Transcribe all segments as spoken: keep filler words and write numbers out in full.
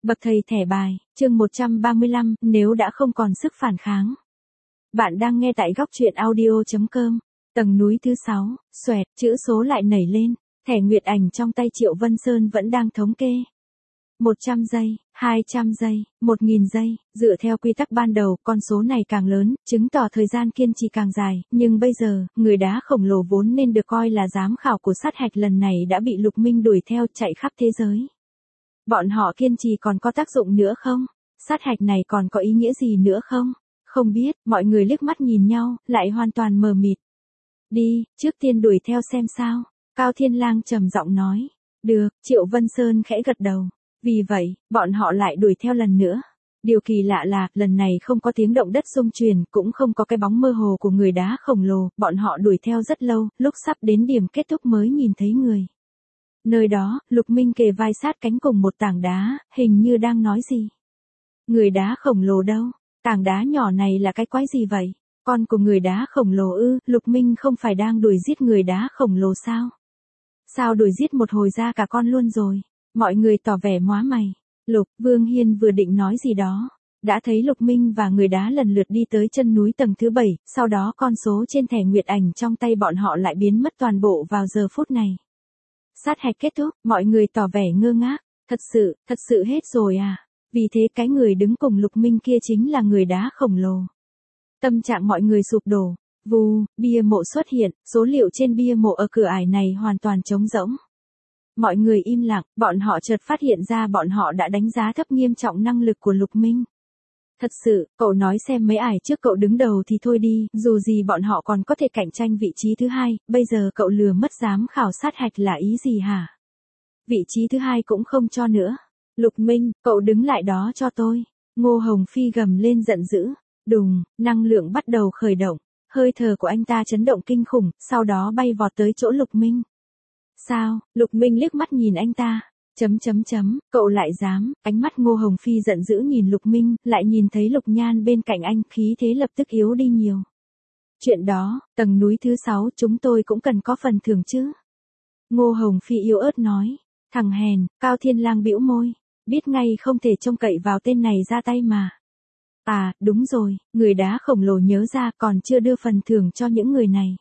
Bậc thầy thẻ bài, chương một trăm ba mươi lăm, nếu đã không còn sức phản kháng. Bạn đang nghe tại góc truyện audio chấm com. Tầng núi thứ sáu, xoẹt, chữ số lại nảy lên, thẻ nguyệt ảnh trong tay Triệu Vân Sơn vẫn đang thống kê. một trăm giây, hai trăm giây, một nghìn giây, dựa theo quy tắc ban đầu, con số này càng lớn, chứng tỏ thời gian kiên trì càng dài, nhưng bây giờ, người đá khổng lồ vốn nên được coi là giám khảo của sát hạch lần này đã bị Lục Minh đuổi theo chạy khắp thế giới. Bọn họ kiên trì còn có tác dụng nữa không? Sát hạch này còn có ý nghĩa gì nữa không? Không biết, mọi người liếc mắt nhìn nhau, lại hoàn toàn mờ mịt. Đi, trước tiên đuổi theo xem sao. Cao Thiên Lang trầm giọng nói. Được, Triệu Vân Sơn khẽ gật đầu. Vì vậy, bọn họ lại đuổi theo lần nữa. Điều kỳ lạ là, lần này không có tiếng động đất rung truyền, cũng không có cái bóng mơ hồ của người đá khổng lồ, bọn họ đuổi theo rất lâu, lúc sắp đến điểm kết thúc mới nhìn thấy người. Nơi đó, Lục Minh kề vai sát cánh cùng một tảng đá, hình như đang nói gì. Người đá khổng lồ đâu? Tảng đá nhỏ này là cái quái gì vậy? Con của người đá khổng lồ ư? Lục Minh không phải đang đuổi giết người đá khổng lồ sao? Sao đuổi giết một hồi ra cả con luôn rồi? Mọi người tỏ vẻ móa mày. Lục, Vương Hiên vừa định nói gì đó. Đã thấy Lục Minh và người đá lần lượt đi tới chân núi tầng thứ bảy, sau đó con số trên thẻ nguyệt ảnh trong tay bọn họ lại biến mất toàn bộ vào giờ phút này. Sát hạch kết thúc, mọi người tỏ vẻ ngơ ngác. Thật sự, thật sự hết rồi à? Vì thế cái người đứng cùng Lục Minh kia chính là người đá khổng lồ. Tâm trạng mọi người sụp đổ. Vù, bia mộ xuất hiện, số liệu trên bia mộ ở cửa ải này hoàn toàn trống rỗng. Mọi người im lặng, bọn họ chợt phát hiện ra bọn họ đã đánh giá thấp nghiêm trọng năng lực của Lục Minh. Thật sự, cậu nói xem mấy ải trước cậu đứng đầu thì thôi đi, dù gì bọn họ còn có thể cạnh tranh vị trí thứ hai, bây giờ cậu lừa mất giám khảo sát hạch là ý gì hả? Vị trí thứ hai cũng không cho nữa. Lục Minh, cậu đứng lại đó cho tôi. Ngô Hồng Phi gầm lên giận dữ. Đùng, năng lượng bắt đầu khởi động. Hơi thở của anh ta chấn động kinh khủng, sau đó bay vọt tới chỗ Lục Minh. Sao? Lục Minh liếc mắt nhìn anh ta. Chấm chấm chấm, cậu lại dám, ánh mắt Ngô Hồng Phi giận dữ nhìn Lục Minh, lại nhìn thấy Lục Nhan bên cạnh anh, khí thế lập tức yếu đi nhiều. Chuyện đó, tầng núi thứ sáu chúng tôi cũng cần có phần thưởng chứ. Ngô Hồng Phi yếu ớt nói, thằng hèn, Cao Thiên Lang bĩu môi, biết ngay không thể trông cậy vào tên này ra tay mà. À, đúng rồi, người đá khổng lồ nhớ ra còn chưa đưa phần thưởng cho những người này.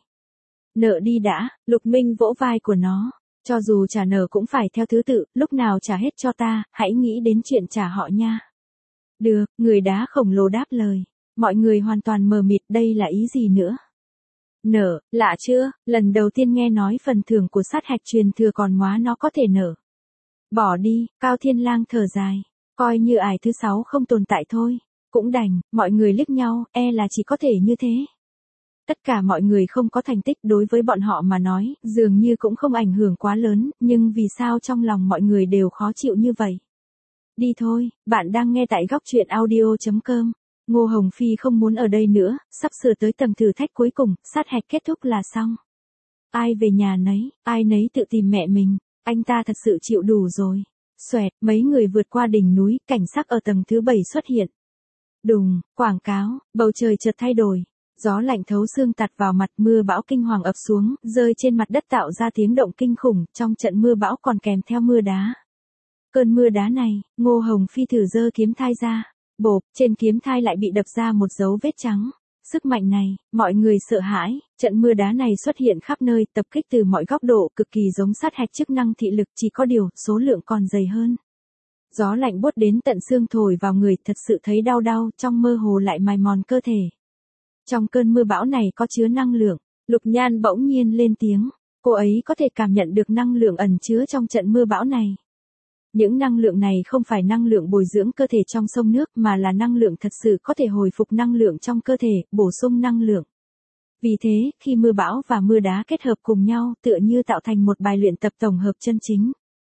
Nợ đi đã, Lục Minh vỗ vai của nó. Cho dù trả nợ cũng phải theo thứ tự, lúc nào trả hết cho ta, hãy nghĩ đến chuyện trả họ nha. Được, người đá khổng lồ đáp lời. Mọi người hoàn toàn mờ mịt, đây là ý gì nữa? Nợ, lạ chưa, lần đầu tiên nghe nói phần thưởng của sát hạch truyền thừa còn móa nó có thể nợ. Bỏ đi, Cao Thiên Lang thở dài. Coi như ải thứ sáu không tồn tại thôi. Cũng đành, mọi người liếc nhau, e là chỉ có thể như thế. Tất cả mọi người không có thành tích đối với bọn họ mà nói, dường như cũng không ảnh hưởng quá lớn, nhưng vì sao trong lòng mọi người đều khó chịu như vậy? Đi thôi, bạn đang nghe tại góc truyện audio chấm com. Ngô Hồng Phi không muốn ở đây nữa, sắp sửa tới tầng thử thách cuối cùng, sát hạch kết thúc là xong. Ai về nhà nấy, ai nấy tự tìm mẹ mình, anh ta thật sự chịu đủ rồi. Xoẹt, mấy người vượt qua đỉnh núi, cảnh sắc ở tầng thứ bảy xuất hiện. Đùng, quảng cáo, bầu trời chợt thay đổi. Gió lạnh thấu xương tạt vào mặt, mưa bão kinh hoàng ập xuống, rơi trên mặt đất tạo ra tiếng động kinh khủng, trong trận mưa bão còn kèm theo mưa đá. Cơn mưa đá này, Ngô Hồng Phi thử giơ kiếm thai ra, bộp, trên kiếm thai lại bị đập ra một dấu vết trắng. Sức mạnh này, mọi người sợ hãi, trận mưa đá này xuất hiện khắp nơi, tập kích từ mọi góc độ, cực kỳ giống sát hạch chức năng thị lực, chỉ có điều, số lượng còn dày hơn. Gió lạnh buốt đến tận xương thổi vào người, thật sự thấy đau đau, trong mơ hồ lại mài mòn cơ thể. Trong cơn mưa bão này có chứa năng lượng, Lục Nhan bỗng nhiên lên tiếng, cô ấy có thể cảm nhận được năng lượng ẩn chứa trong trận mưa bão này. Những năng lượng này không phải năng lượng bồi dưỡng cơ thể trong sông nước mà là năng lượng thật sự có thể hồi phục năng lượng trong cơ thể, bổ sung năng lượng. Vì thế, khi mưa bão và mưa đá kết hợp cùng nhau tựa như tạo thành một bài luyện tập tổng hợp chân chính.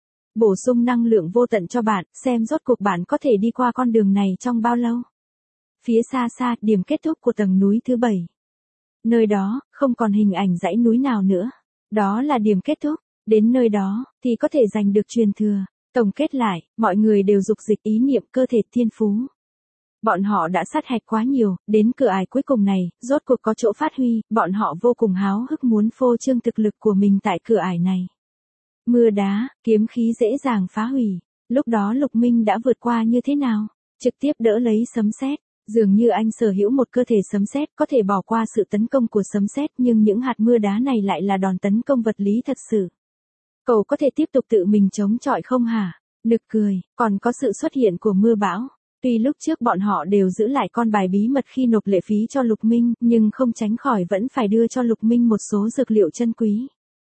Bổ sung năng lượng vô tận cho bạn, xem rốt cuộc bạn có thể đi qua con đường này trong bao lâu. Phía xa xa, điểm kết thúc của tầng núi thứ bảy. Nơi đó, không còn hình ảnh dãy núi nào nữa. Đó là điểm kết thúc. Đến nơi đó, thì có thể giành được truyền thừa. Tổng kết lại, mọi người đều dục dịch ý niệm cơ thể thiên phú. Bọn họ đã sát hạch quá nhiều, đến cửa ải cuối cùng này, rốt cuộc có chỗ phát huy, bọn họ vô cùng háo hức muốn phô trương thực lực của mình tại cửa ải này. Mưa đá, kiếm khí dễ dàng phá hủy. lúc đó Lục Minh đã vượt qua như thế nào? Trực tiếp đỡ lấy sấm sét. Dường như anh sở hữu một cơ thể sấm sét, có thể bỏ qua sự tấn công của sấm sét, nhưng những hạt mưa đá này lại là đòn tấn công vật lý thật sự. Cậu có thể tiếp tục tự mình chống chọi không hả? Nực cười, còn có sự xuất hiện của mưa bão. Tuy lúc trước bọn họ đều giữ lại con bài bí mật khi nộp lệ phí cho Lục Minh, nhưng không tránh khỏi vẫn phải đưa cho Lục Minh một số dược liệu chân quý.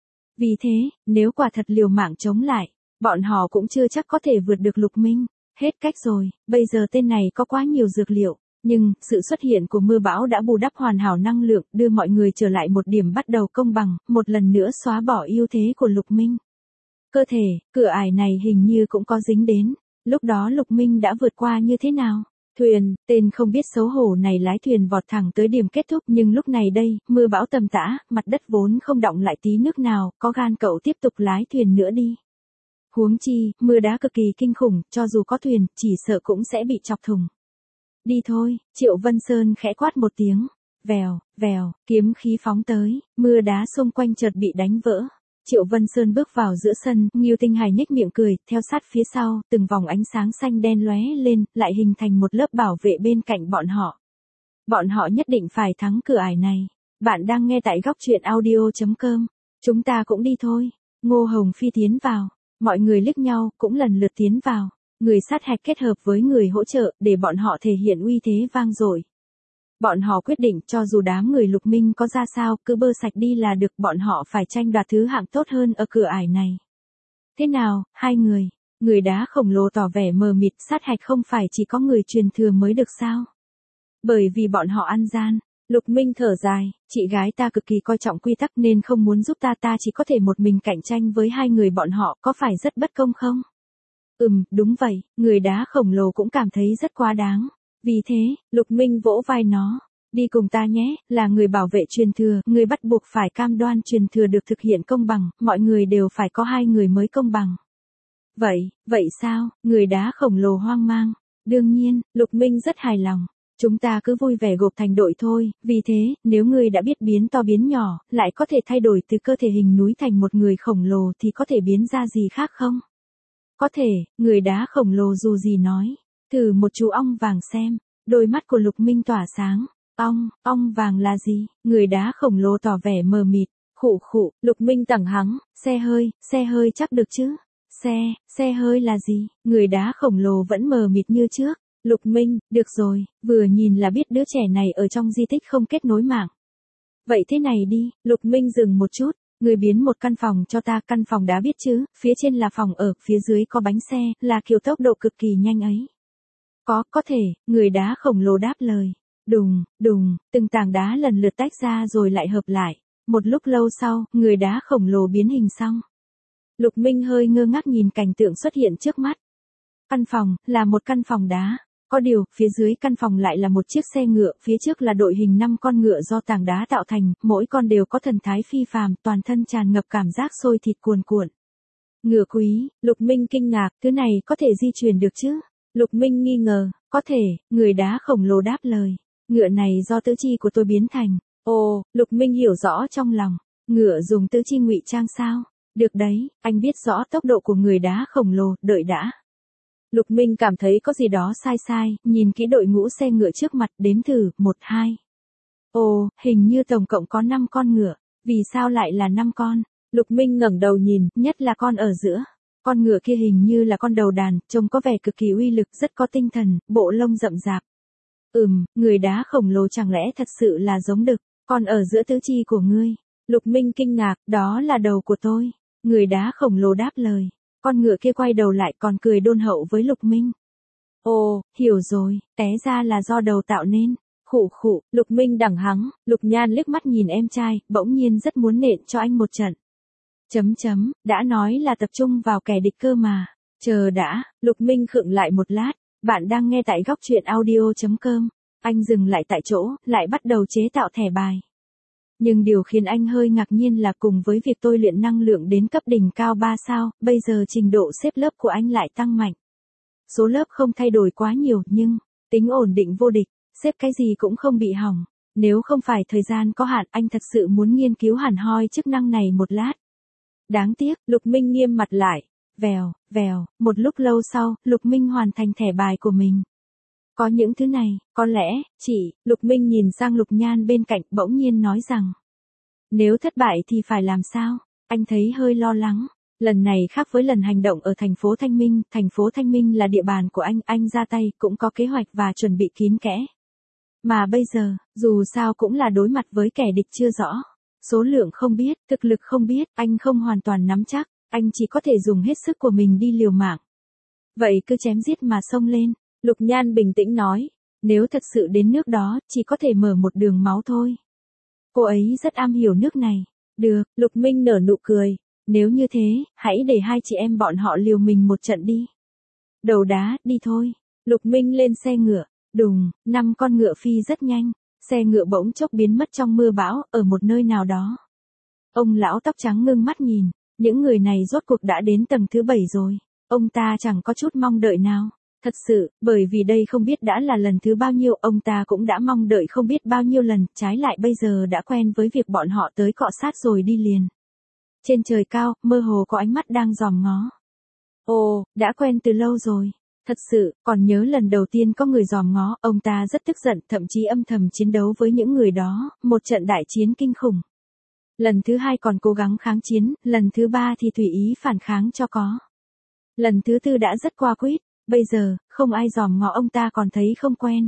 Vì thế, nếu quả thật liều mạng chống lại, bọn họ cũng chưa chắc có thể vượt được Lục Minh. Hết cách rồi, bây giờ tên này có quá nhiều dược liệu. Nhưng, sự xuất hiện của mưa bão đã bù đắp hoàn hảo năng lượng, đưa mọi người trở lại một điểm bắt đầu công bằng, một lần nữa xóa bỏ ưu thế của Lục Minh. Cơ thể, cửa ải này hình như cũng có dính đến. Lúc đó Lục Minh đã vượt qua như thế nào? Thuyền, tên không biết xấu hổ này lái thuyền vọt thẳng tới điểm kết thúc, nhưng lúc này đây, mưa bão tầm tã, mặt đất vốn không đọng lại tí nước nào, có gan cậu tiếp tục lái thuyền nữa đi. Huống chi, mưa đá cực kỳ kinh khủng, cho dù có thuyền, chỉ sợ cũng sẽ bị chọc thủng. Đi thôi, Triệu Vân Sơn khẽ quát một tiếng. Vèo, vèo, kiếm khí phóng tới, mưa đá xung quanh chợt bị đánh vỡ. Triệu Vân Sơn bước vào giữa sân, Ngưu Tinh Hải nhếch miệng cười, theo sát phía sau, từng vòng ánh sáng xanh đen lóe lên, lại hình thành một lớp bảo vệ bên cạnh bọn họ. Bọn họ nhất định phải thắng cửa ải này. Bạn đang nghe tại góc truyện audio chấm com. Chúng ta cũng đi thôi. Ngô Hồng Phi tiến vào. Mọi người liếc nhau, cũng lần lượt tiến vào. Người sát hạch kết hợp với người hỗ trợ, để bọn họ thể hiện uy thế vang dội. Bọn họ quyết định cho dù đám người Lục Minh có ra sao, cứ bơ sạch đi là được, bọn họ phải tranh đoạt thứ hạng tốt hơn ở cửa ải này. Thế nào, hai người? Người đá khổng lồ tỏ vẻ mờ mịt, sát hạch không phải chỉ có người truyền thừa mới được sao? Bởi vì bọn họ ăn gian. Lục Minh thở dài, chị gái ta cực kỳ coi trọng quy tắc nên không muốn giúp ta, ta chỉ có thể một mình cạnh tranh với hai người bọn họ, có phải rất bất công không? Ừm, đúng vậy, người đá khổng lồ cũng cảm thấy rất quá đáng. Vì thế, Lục Minh vỗ vai nó. Đi cùng ta nhé, là người bảo vệ truyền thừa, người bắt buộc phải cam đoan truyền thừa được thực hiện công bằng, mọi người đều phải có hai người mới công bằng. Vậy, vậy sao, người đá khổng lồ hoang mang. Đương nhiên, Lục Minh rất hài lòng. Chúng ta cứ vui vẻ gộp thành đội thôi, vì thế, nếu ngươi đã biết biến to biến nhỏ, lại có thể thay đổi từ cơ thể hình núi thành một người khổng lồ thì có thể biến ra gì khác không? Có thể, người đá khổng lồ dù gì nói. Thử một chú ong vàng xem. Đôi mắt của Lục Minh tỏa sáng. Ong, ong vàng là gì? Người đá khổng lồ tỏ vẻ mờ mịt. Khụ khụ, Lục Minh tẳng hắng. Xe hơi, xe hơi chắc được chứ? Xe, xe hơi là gì? Người đá khổng lồ vẫn mờ mịt như trước. Lục Minh, được rồi, vừa nhìn là biết đứa trẻ này ở trong di tích không kết nối mạng. Vậy thế này đi, Lục Minh dừng một chút. Người biến một căn phòng cho ta, căn phòng đá biết chứ, phía trên là phòng ở, phía dưới có bánh xe, là kiểu tốc độ cực kỳ nhanh ấy. Có, có thể, người đá khổng lồ đáp lời. Đùng, đùng, từng tảng đá lần lượt tách ra rồi lại hợp lại. Một lúc lâu sau, người đá khổng lồ biến hình xong. Lục Minh hơi ngơ ngác nhìn cảnh tượng xuất hiện trước mắt. Căn phòng, là một căn phòng đá. Có điều, phía dưới căn phòng lại là một chiếc xe ngựa, phía trước là đội hình năm con ngựa do tảng đá tạo thành, mỗi con đều có thần thái phi phàm, toàn thân tràn ngập cảm giác sôi thịt cuồn cuộn. Ngựa quý, Lục Minh kinh ngạc, thứ này có thể di chuyển được chứ? Lục Minh nghi ngờ, có thể, người đá khổng lồ đáp lời. Ngựa này do tứ chi của tôi biến thành. Ồ, Lục Minh hiểu rõ trong lòng. Ngựa dùng tứ chi ngụy trang sao? Được đấy, anh biết rõ tốc độ của người đá khổng lồ, đợi đã. Lục Minh cảm thấy có gì đó sai sai, nhìn kỹ đội ngũ xe ngựa trước mặt, đếm thử, một hai. Ồ, hình như tổng cộng có năm con ngựa, vì sao lại là năm con? Lục Minh ngẩng đầu nhìn, nhất là con ở giữa. Con ngựa kia hình như là con đầu đàn, trông có vẻ cực kỳ uy lực, rất có tinh thần, bộ lông rậm rạp. Ừm, người đá khổng lồ chẳng lẽ thật sự là giống đực, con ở giữa tứ chi của ngươi. Lục Minh kinh ngạc, đó là đầu của tôi. Người đá khổng lồ đáp lời. Con ngựa kia quay đầu lại còn cười đôn hậu với Lục Minh. Ồ, hiểu rồi, té ra là do đầu tạo nên. Khụ khụ, Lục Minh đẳng hắng, Lục Nhan liếc mắt nhìn em trai, bỗng nhiên rất muốn nện cho anh một trận. Chấm chấm, đã nói là tập trung vào kẻ địch cơ mà. Chờ đã, Lục Minh khựng lại một lát, bạn đang nghe tại góc truyện audio chấm com. Anh dừng lại tại chỗ, lại bắt đầu chế tạo thẻ bài. Nhưng điều khiến anh hơi ngạc nhiên là cùng với việc tôi luyện năng lượng đến cấp đỉnh cao ba sao, bây giờ trình độ xếp lớp của anh lại tăng mạnh. Số lớp không thay đổi quá nhiều nhưng, tính ổn định vô địch, xếp cái gì cũng không bị hỏng. Nếu không phải thời gian có hạn, anh thật sự muốn nghiên cứu hẳn hoi chức năng này một lát. Đáng tiếc, Lục Minh nghiêm mặt lại. Vèo, vèo, một lúc lâu sau, Lục Minh hoàn thành thẻ bài của mình. Có những thứ này, có lẽ, chị, Lục Minh nhìn sang Lục Nhan bên cạnh bỗng nhiên nói rằng. Nếu thất bại thì phải làm sao? Anh thấy hơi lo lắng. Lần này khác với lần hành động ở thành phố Thanh Minh, thành phố Thanh Minh là địa bàn của anh, anh ra tay cũng có kế hoạch và chuẩn bị kín kẽ. Mà bây giờ, dù sao cũng là đối mặt với kẻ địch chưa rõ. Số lượng không biết, thực lực không biết, anh không hoàn toàn nắm chắc, anh chỉ có thể dùng hết sức của mình đi liều mạng. Vậy cứ chém giết mà xông lên, Lục Nhan bình tĩnh nói, nếu thật sự đến nước đó, chỉ có thể mở một đường máu thôi. Cô ấy rất am hiểu nước này. Được, Lục Minh nở nụ cười. Nếu như thế, hãy để hai chị em bọn họ liều mình một trận đi. Đầu đá, đi thôi. Lục Minh lên xe ngựa. Đùng, năm con ngựa phi rất nhanh. Xe ngựa bỗng chốc biến mất trong mưa bão, ở một nơi nào đó. Ông lão tóc trắng ngưng mắt nhìn. Những người này rốt cuộc đã đến tầng thứ bảy rồi. Ông ta chẳng có chút mong đợi nào. Thật sự, bởi vì đây không biết đã là lần thứ bao nhiêu, ông ta cũng đã mong đợi không biết bao nhiêu lần, trái lại bây giờ đã quen với việc bọn họ tới cọ sát rồi đi liền. Trên trời cao, mơ hồ có ánh mắt đang dòm ngó. Ồ, đã quen từ lâu rồi. Thật sự, còn nhớ lần đầu tiên có người dòm ngó, ông ta rất tức giận, thậm chí âm thầm chiến đấu với những người đó, một trận đại chiến kinh khủng. Lần thứ hai còn cố gắng kháng chiến, lần thứ ba thì tùy ý phản kháng cho có. Lần thứ tư đã rất qua quýt. Bây giờ, không ai dòm ngó ông ta còn thấy không quen.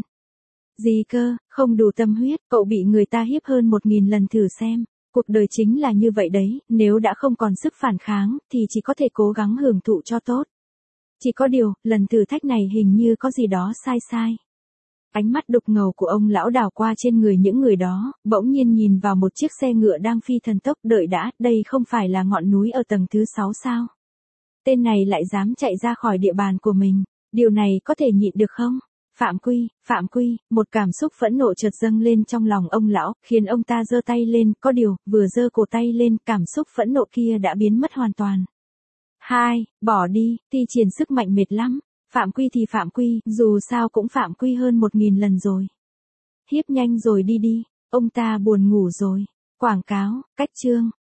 Gì cơ, không đủ tâm huyết, cậu bị người ta hiếp hơn một nghìn lần thử xem. Cuộc đời chính là như vậy đấy, nếu đã không còn sức phản kháng, thì chỉ có thể cố gắng hưởng thụ cho tốt. Chỉ có điều, lần thử thách này hình như có gì đó sai sai. Ánh mắt đục ngầu của ông lão đảo qua trên người những người đó, bỗng nhiên nhìn vào một chiếc xe ngựa đang phi thần tốc. Đợi đã, đây không phải là ngọn núi ở tầng thứ sáu sao? Tên này lại dám chạy ra khỏi địa bàn của mình, điều này có thể nhịn được không? Phạm Quy, Phạm Quy, một cảm xúc phẫn nộ chợt dâng lên trong lòng ông lão, khiến ông ta giơ tay lên, có điều, vừa giơ cổ tay lên, cảm xúc phẫn nộ kia đã biến mất hoàn toàn. Hai, bỏ đi, thi triển sức mạnh mệt lắm, Phạm Quy thì Phạm Quy, dù sao cũng Phạm Quy hơn một nghìn lần rồi. Hiếp nhanh rồi đi đi, ông ta buồn ngủ rồi. Quảng cáo, cách chương.